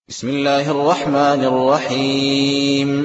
بسم الله الرحمن الرحيم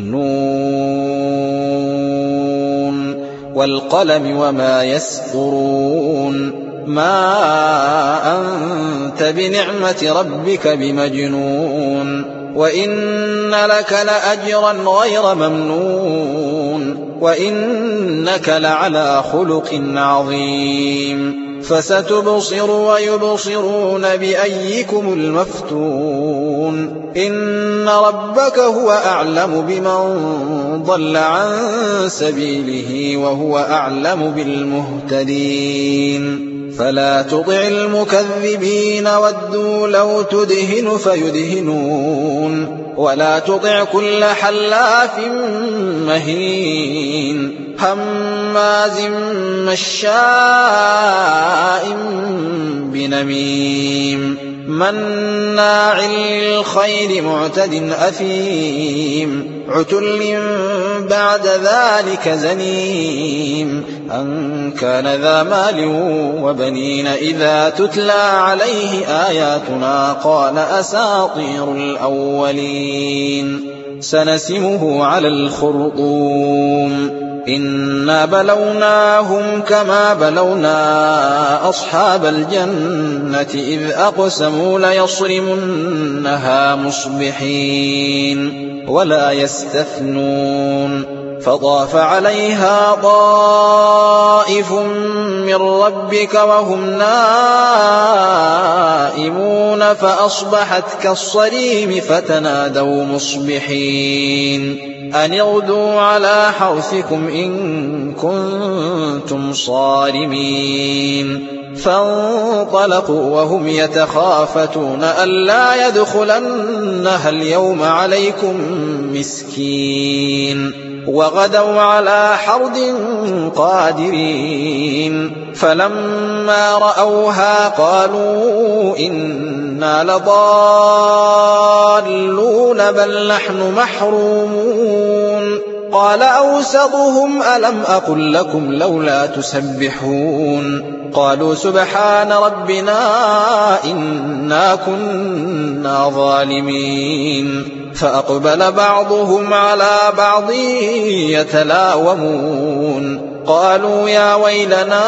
نون والقلم وما يسطرون ما أنت بنعمة ربك بمجنون وإن لك لأجرا غير ممنون وإنك لعلى خلق عظيم فستبصر ويبصرون بأيكم المفتون إن ربك هو أعلم بمن ضل عن سبيله وهو أعلم بالمهتدين فلا تطع المكذبين ودوا لو تدهن فيدهنون ولا تطع كل حلاف مهين هماز مشاء بنميم مناع للخير معتد أثيم عتل بعد ذلك زنيم أن كان ذا مال وبنين إذا تتلى عليه آياتنا قال أساطير الأولين سنسمه على الخرطوم إنا بلوناهم كما بلونا أصحاب الجنة إذ أقسموا ليصرمنها مصبحين ولا يستثنون فطاف عليها طائف من ربك وهم نائمون فأصبحت كالصريم فتنادوا مصبحين أن اغدوا على حرثكم إن كنتم صارمين فانطلقوا وهم يتخافتون ألا يدخلنها اليوم عليكم مسكين وغدوا على حرد قادرين فلما رأوها قالوا إنا لضالون بل نحن محرومون قال أوسطهم ألم أقل لكم لولا تسبحون قالوا سبحان ربنا إنا كنا ظالمين فأقبل بعضهم على بعض يتلاومون قالوا يا ويلنا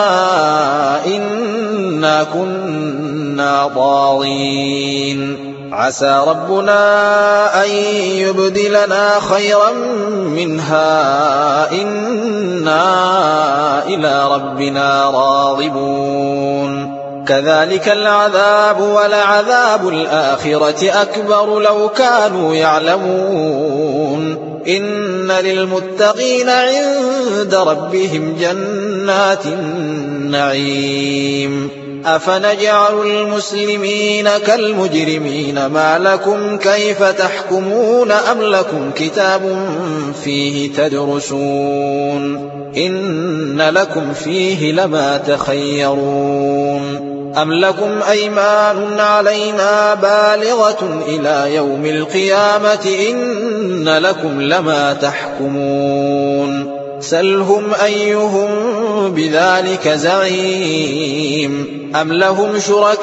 إنا كنا طاغين عسى ربنا أن يبدلنا خيرا منها إنا إلى ربنا راغبون كذلك العذاب ولعذاب الآخرة أكبر لو كانوا يعلمون إن للمتقين عند ربهم جنات النعيم أفنجعل المسلمين كالمجرمين ما لكم كيف تحكمون أم لكم كتاب فيه تدرسون إن لكم فيه لما تخيرون أم لكم أيمان علينا بالغة إلى يوم القيامة إن لكم لما تحكمون سلهم أيهم بذلك زعيم أم لهم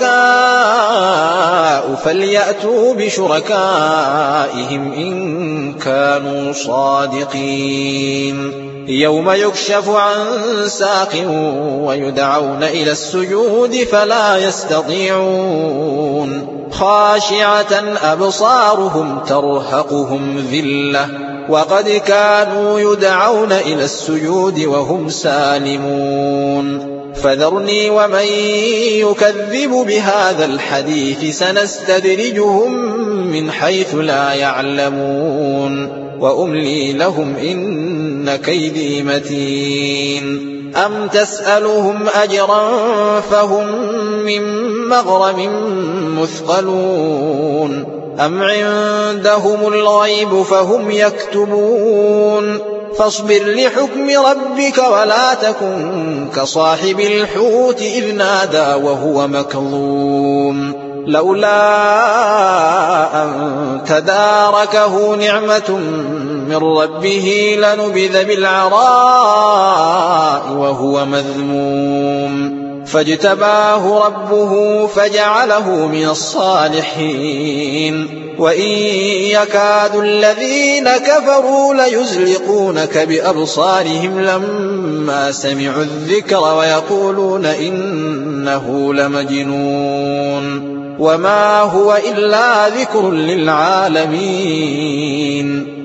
شركاء فليأتوا بشركائهم إن كانوا صادقين يوم يكشف عن ساق ويدعون إلى السجود فلا يستطيعون خاشعة أبصارهم ترهقهم ذلة وقد كانوا يدعون إلى السجود وهم سالمون فذرني ومن يكذب بهذا الحديث سنستدرجهم من حيث لا يعلمون وأملي لهم إن كيدي متين أم تسألهم أجرا فهم من مغرم مثقلون أم عندهم الغيب فهم يكتبون فاصبر لحكم ربك ولا تكن كصاحب الحوت إذ نادى وهو مكظوم لولا أن تداركه نعمة من ربه لنبذ بالعراء وهو مذموم فاجتباه ربه فجعله من الصالحين وإن يكاد الذين كفروا ليزلقونك بأبصارهم لما سمعوا الذكر ويقولون إنه لمجنون وما هو إلا ذكر للعالمين